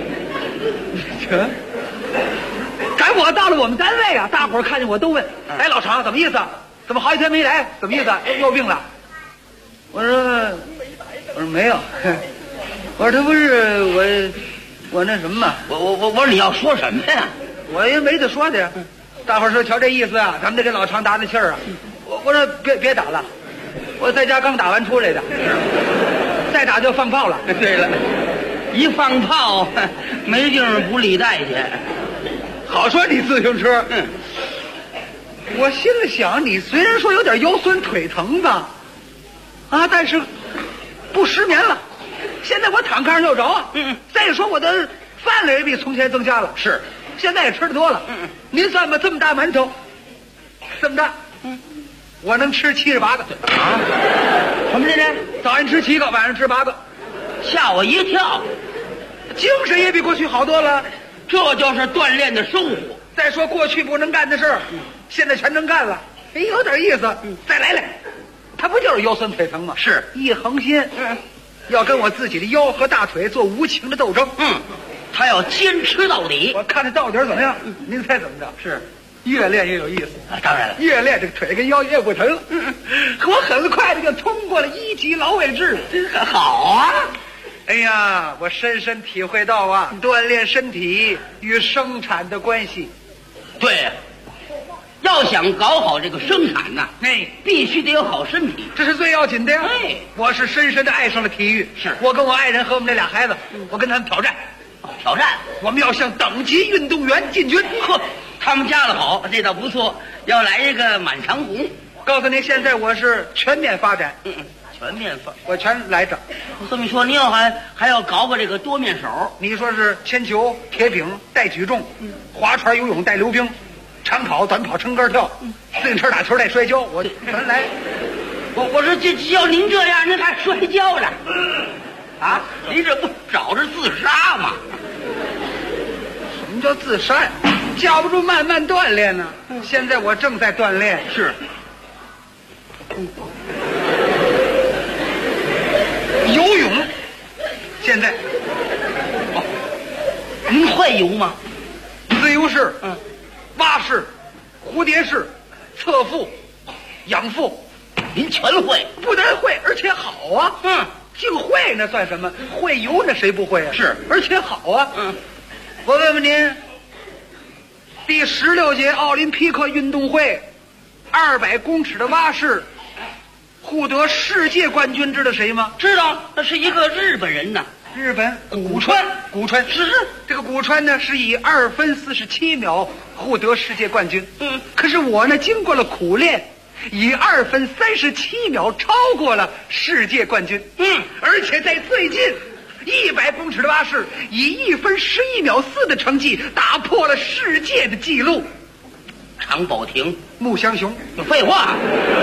赶我到了我们单位啊，大伙儿看见我都问：“哎，老常怎么意思？怎么好几天没来？怎么意思？又病了？”我说没有，我说他不是我那什么嘛， 我说你要说什么呀？ 我也没得说的呀。大伙儿说瞧这意思啊，咱们得给老常打打气儿啊。我说别打了，我在家刚打完出来的，再打就放炮了。 对了，一放炮没地儿补履带去。 好说你自行车，我心里想，你虽然说有点腰酸腿疼吧，啊，但是不失眠了。现在我躺炕上就着啊。再说我的饭量也比从前增加了。 是， 现在也吃得多了。您算吧，这么大馒头，这么大，我能吃78个啊？什么来着？ 早上吃7个，晚上吃8个， 吓我一跳。 精神也比过去好多了。 这就是锻炼的收获。 再说过去不能干的事儿，现在全能干了。哎，有点意思。再来，他不就是腰酸腿疼吗？ 是， 一横心，要跟我自己的腰和大腿做无情的斗争。 他要坚持到底。 我看他到底怎么样？您猜怎么着？ 是， 越练越有意思。 当然了， 越练这个腿跟腰越不疼。我很快的就通过了1级劳卫制。 真好啊！ 哎呀，我深深体会到啊，锻炼身体与生产的关系。 对，要想搞好这个生产呐，必须得有好身体， 这是最要紧的呀。我是深深的爱上了体育。 是我跟我爱人和我们这俩孩子，我跟他们挑战，我们要向等级运动员进军。 呵，他们家的好，这倒不错，要来一个满长红。 告诉您，现在我是全面发展。 全面发， 我全来着。 这么说，您要还要搞个这个多面手。 你说是铅球、铁饼、带举重，划船、游泳、带溜冰，长跑、短跑、撑杆跳，自行车打球、带摔跤，我全来。 我说这要您这样，您还摔跤呢？啊，您这不找着自杀吗？ 什么叫自杀？架不住慢慢锻炼呢。现在我正在锻炼。 是。 游泳，现在， 您会游吗？ 自由式，蛙式，蝴蝶式，侧腹，仰腹， 您全会。 不但会，而且好啊。净会那算什么？会游那谁不会啊？ 是， 而且好啊。我问问您，第16届奥林匹克运动会200公尺的蛙式获得世界冠军，知道谁吗？ 知道，那是一个日本人呐。 日本古川是这个古川呢，是以2分47秒获得世界冠军。可是我呢，经过了苦练，以2分37秒超过了世界冠军。而且在最近100公尺的蛙式，以1分11秒4的成绩打破了世界的纪录。 常宝霆， 木乡熊。 废话，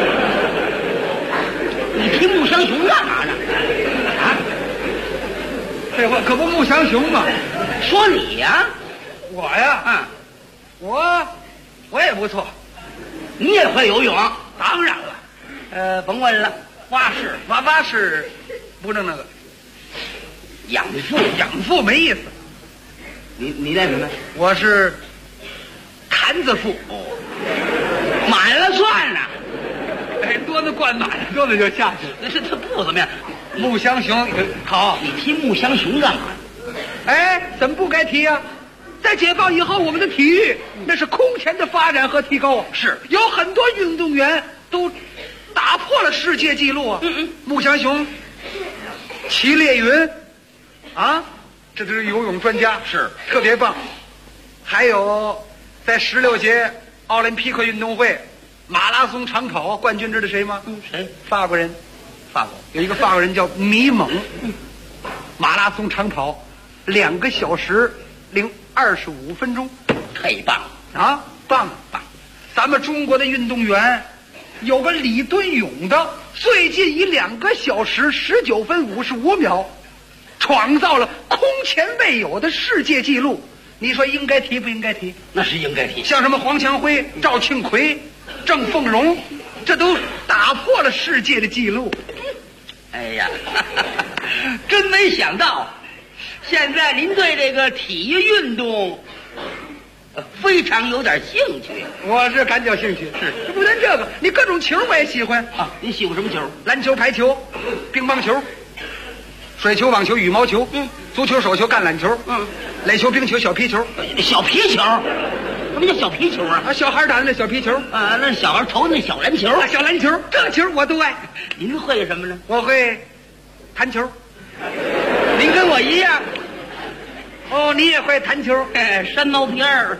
你提木乡熊干嘛呢？啊？ 废话，可不木乡熊吗？ 说你呀， 我呀，我也不错。 你也会游泳？ 当然了。 甭问了，蛙式不能那个。 养父没意思。 你练什么？ 我是坛子腹。 满了算了。 哎，多的灌满了，多的就下去了。 那是他不怎么样。 木乡熊好， 你提木乡熊干嘛？ 哎，怎么不该提啊？在解放以后，我们的体育那是空前的发展和提高啊！ 是有很多运动员都打破了世界纪录啊！木乡熊、齐烈云啊，这都是游泳专家， 是特别棒。还有在16届奥林匹克运动会马拉松长跑冠军，知道谁吗？ 谁？ 法国人。 法国有一个法国人叫米蒙，马拉松长跑2个小时0.25分钟， 太棒啊！棒！咱们中国的运动员有个李敦勇的，最近以2个小时19分55秒创造了空前未有的世界纪录。你说应该提不应该提？ 那是应该提。 像什么黄强辉、赵庆奎、郑凤荣，这都打破了世界的纪录。 哎呀，真没想到，现在您对这个体育运动非常有点兴趣。 我是感觉兴趣，是不但这个，你各种球我也喜欢啊。你喜欢什么球？ 篮球、排球、乒乓球、水球、网球、羽毛球，足球、手球、橄榄球，垒球、冰球、小皮球。 小皮球？什么叫小皮球啊？ 小孩打的那小皮球啊，那小孩投那小篮球。 小篮球，这球我都爱。 您会什么呢？ 我会弹球。 您跟我一样。 哦，你也会弹球？ 山毛片儿。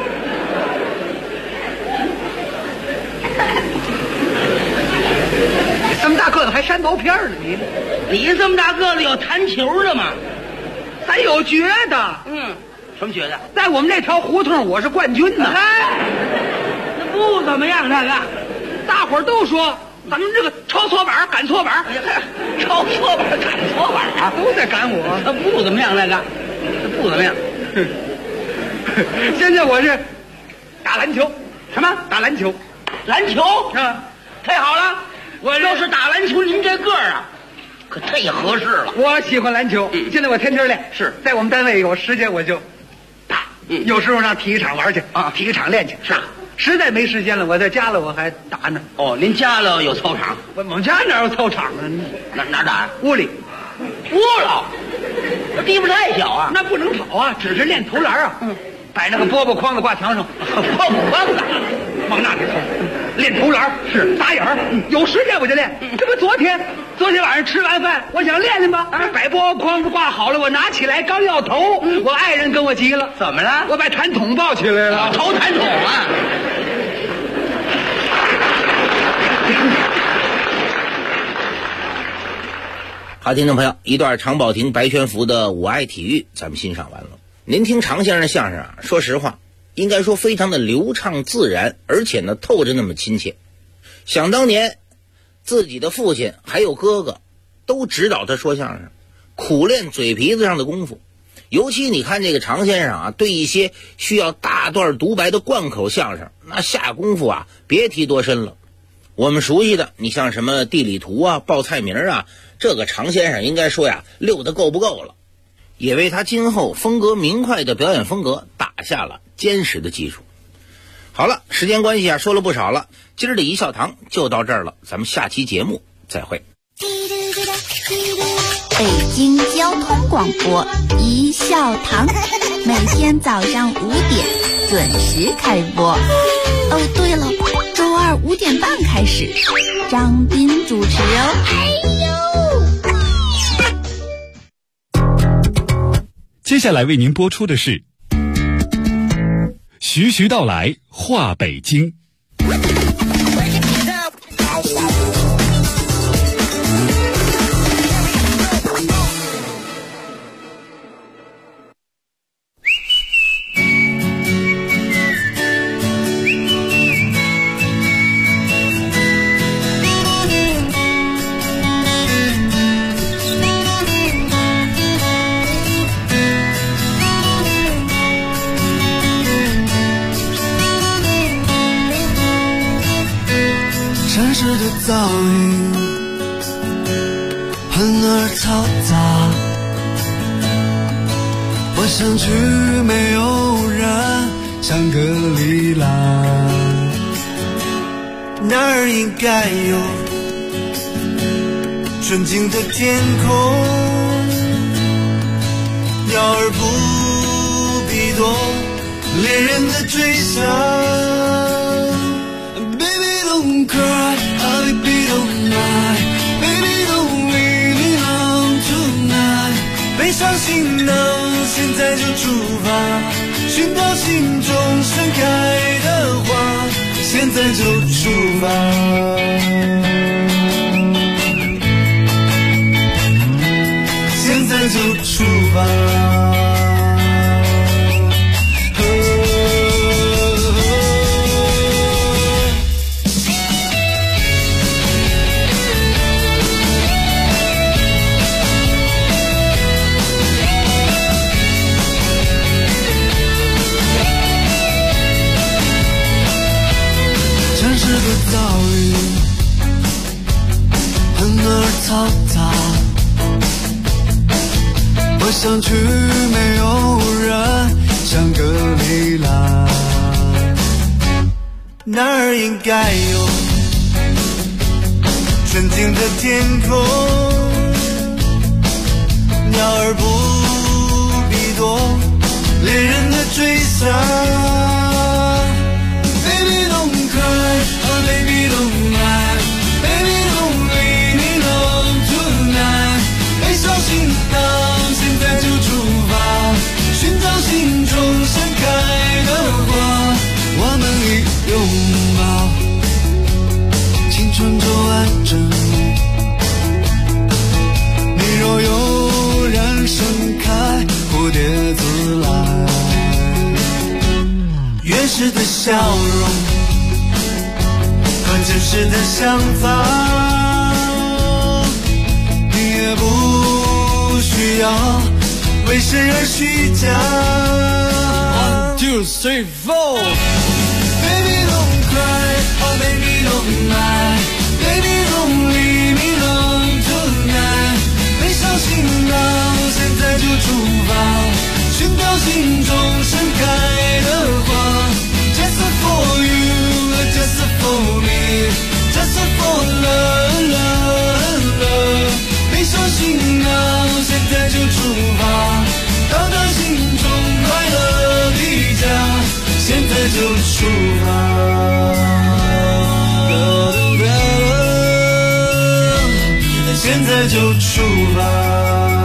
这么大个子还山毛片呢？ 你这么大个子有弹球的吗？ 咱有觉得。 什么觉得？ 在我们那条胡同，我是冠军呢。 那不怎么样，那个大伙儿都说咱们这个抄错板、赶错板， 抄错板、赶错板啊， 都在赶我。 那不怎么样，那个不怎么样。 现在我是打篮球。 什么？ 打篮球？ 篮球？太好了！我要是打篮球，您这个儿啊，可太合适了。 我喜欢篮球，现在我天天练。 是在我们单位有时间我就打，有时候上体育场玩去啊，体育场练去。 是， 实在没时间了，我在家了我还打呢。 哦，您家了有操场？ 我们家哪有操场啊？ 哪打呀？ 屋里。 屋了，这地方太小啊。 那不能跑啊，只是练投篮啊。摆那个饽饽筐子挂墙上， 饽饽筐子往那里投，练投篮是打眼儿。有时间我就练。这不昨天晚上吃完饭，我想练练吧，摆饽饽筐子挂好了，我拿起来刚要投，我爱人跟我急了。 怎么了？ 我把弹筒抱起来了。 投弹筒啊！ 好，听众朋友，一段常宝霆、白全福的《我爱体育》咱们欣赏完了。您听常先生的相声啊，说实话应该说非常的流畅自然，而且呢透着那么亲切。想当年自己的父亲还有哥哥都指导他说相声，苦练嘴皮子上的功夫。尤其你看这个常先生啊，对一些需要大段独白的贯口相声，那下功夫啊别提多深了。我们熟悉的你像什么地理图啊、报菜名啊，这个常先生应该说呀溜得够不够了，也为他今后风格明快的表演风格打下了坚实的基础。好了，时间关系啊，说了不少了，今儿的一笑堂就到这儿了，咱们下期节目再会。 北京交通广播一笑堂，每天早上5点准时开播。哦，对了，周2 5点半开始，张斌主持哦。 接下来为您播出的是徐徐道来话北京。 噪音很而嘈杂，我想去没有人香格里拉，那儿应该有纯净的天空，鸟儿不必多恋人的追想。Baby don't cry, baby don't lie, baby don't leave me alone tonight。背上行囊，现在就出发，寻找心中盛开的花，现在就出发。现在就出发。城市的噪音很而嘈杂，我想去没有人香格里拉，那儿应该有纯净的天空，鸟儿不必多恋人的追想。Baby don't cry, baby don't lie, baby don't leave me alone tonight。背上行囊，现在就出发，寻找心中盛开的花，我们一拥抱，青春就完整。你若有人盛开，蝴蝶自来。原始的笑容和真实的想法，你也不需要为谁而虚假。1, 2, 3, 4 Baby don't cry, baby don't lie, baby don't leave me alone tonight。背上行囊，现在就出发，寻找心中盛开的花。Just for you, just for me, just for love, love, love。背上行囊，现在就出发，到达心中快乐的家，现在就出发。现在就出发。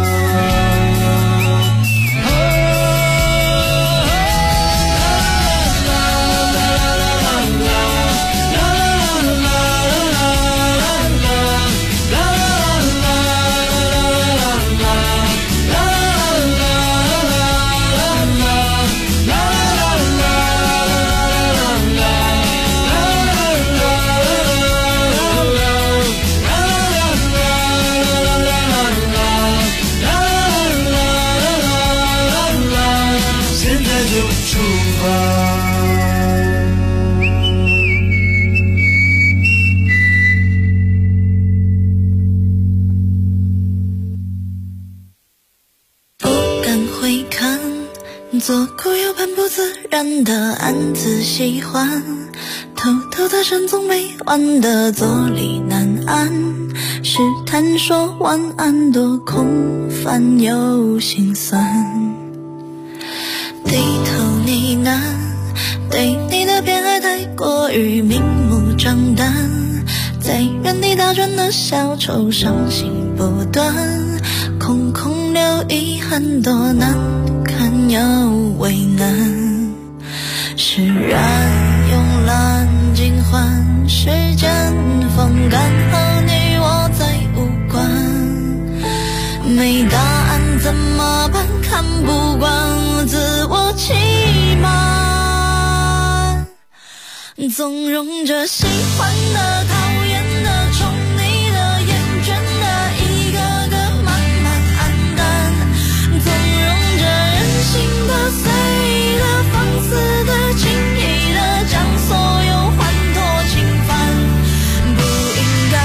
左顾右盼不自然的暗自喜欢，偷偷的深总没完的坐立难安，试探说晚安多空泛又心酸，低头呢喃，对你的偏爱太过于明目张胆，在原地打转的小丑伤心不断，空空留遗憾多难看又为难，释然慵懒尽欢，时间风干和你我再无关，没答案怎么办？看不惯自我欺瞒，纵容着喜欢的讨厌的宠你的厌倦的一个个慢慢黯淡，纵容着任性的随的放肆的轻易的将所有欢脱侵犯，不应该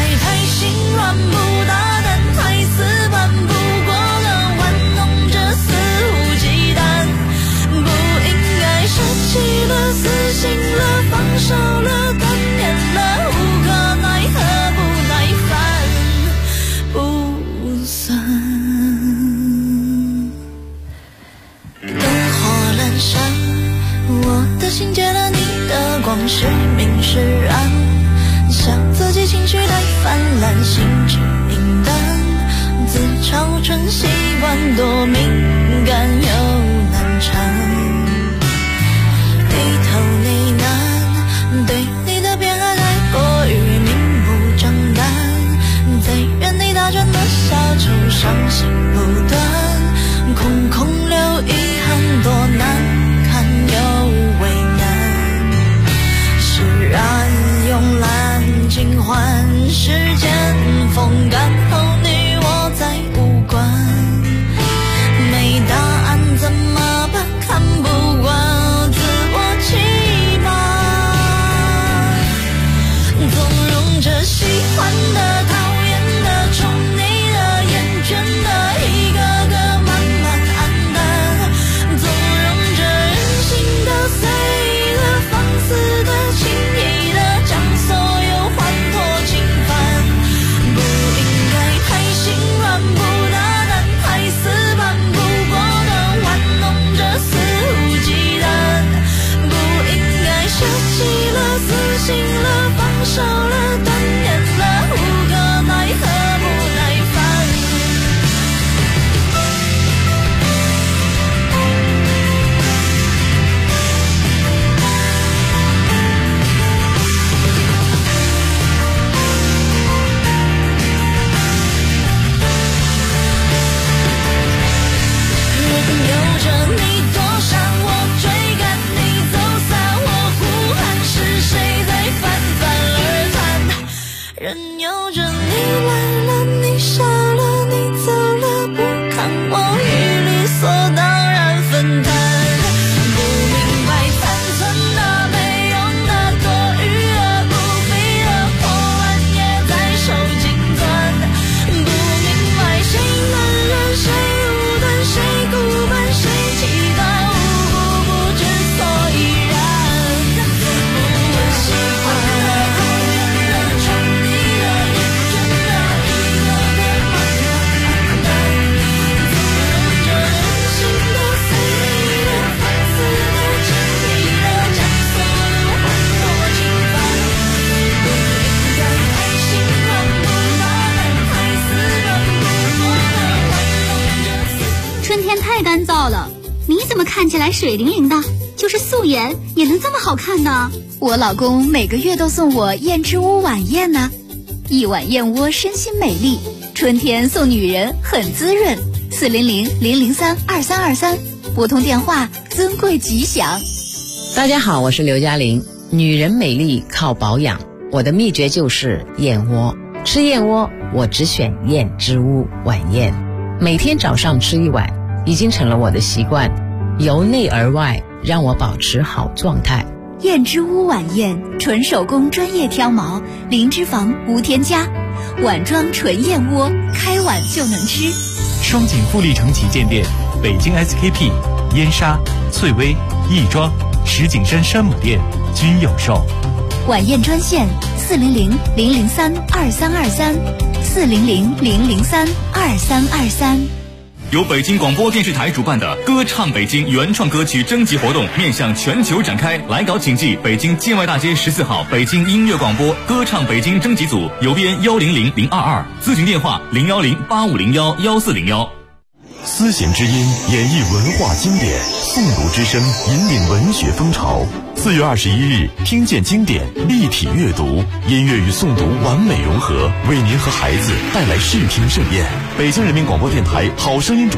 着你躲闪，我追赶你走散，我呼喊是谁在泛泛而谈？任由着你来了，你笑了，你走了，不看我与理所当然分担。不明白残存的、没用的、多余的、不必的破烂也在手紧攥。不明白谁暖了，谁武断，谁孤单，谁期待，无故不知所以然。我习惯了，讨厌了，宠你了，厌倦了，一个个茫然暗淡。纵容着任性的、随意的、放肆的、轻易的，将所有欢乐侵犯。不应该太心软，不大胆，太肆软，不过的玩弄着春天太干燥了，你怎么看起来水灵灵的？就是素颜也能这么好看呢？我老公每个月都送我燕之屋晚宴呢，一碗燕窝身心美丽，春天送女人很滋润。400-003-2323，拨通电话，尊贵吉祥。 大家好，我是刘嘉玲。女人美丽靠保养，我的秘诀就是燕窝。吃燕窝，我只选燕之屋晚宴，每天早上吃一碗，已经成了我的习惯，由内而外让我保持好状态。 燕之屋晚宴，纯手工专业挑毛，零脂肪无添加，碗装纯燕窝，开碗就能吃。 双井富力城旗舰店、北京 SKP、燕莎、翠微、亦庄、石景山山姆店均有售。 晚宴专线400-003-2323，400-003-2323。 由北京广播电视台主办的歌唱北京原创歌曲征集活动面向全球展开，来稿请寄北京建外大街14号北京音乐广播歌唱北京征集组，邮编100022，咨询电话01085011401。 丝弦之音演绎文化经典，诵读之声引领文学风潮。4月21日，听见经典，立体阅读，音乐与诵读完美融合，为您和孩子带来视听盛宴。北京人民广播电台好声音主